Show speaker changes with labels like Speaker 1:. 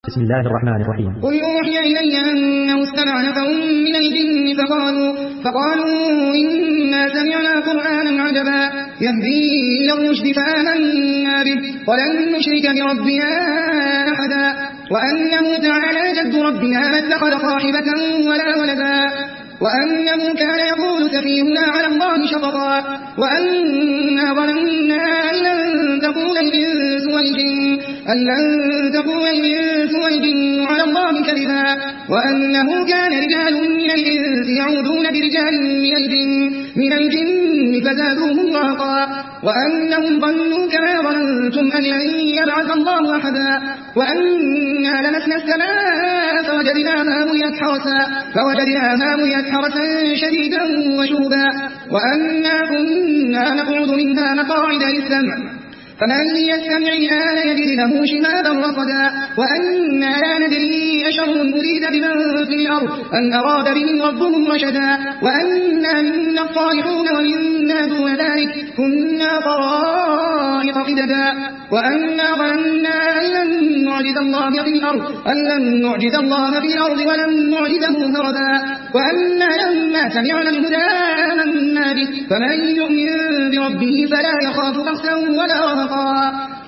Speaker 1: بسم الله الرحمن الرحيم.
Speaker 2: قل أوحي إلي أنه استمع نفر من الجن فقالوا إنا سمعنا قرآنا عجبا يهدي إلى الرشد فآمنا به ولن نشرك بربنا أحدا وأنه تعالى جد ربنا ما اتخذ صاحبة ولا ولدا وأنه كان يقول سفيهنا على الله شططا وأنا ظننا أن لن تقول الإنس والجن على الله كذبا وأنه كان رجال من الإنس يعوذون برجال من الجن فزادوهم رهقا وأنهم ظنوا كما ظننتم أن لن يبعث الله أحدا وأنا لمسنا السماء فوجدناها ملئت حرسا شديدا وشوبا وأنا كنا نقعد منها مقاعد للسمع فمن يستمع الآن يجد له شهابا رصدا وأنا لا ندري أشر أريد بمن في الأرض أن أراد بهم ربهم رشدا وأنا منا الصالحون ومنا دون ذلك كنا طرائق قددا وأنا ظننا أن لن نعجز الله في الأرض ولن نعجزه هربا وأنا لما سمعنا الهدى آمنا به فمن يؤمن بربه فلا يخاف بخسا ولا رهقا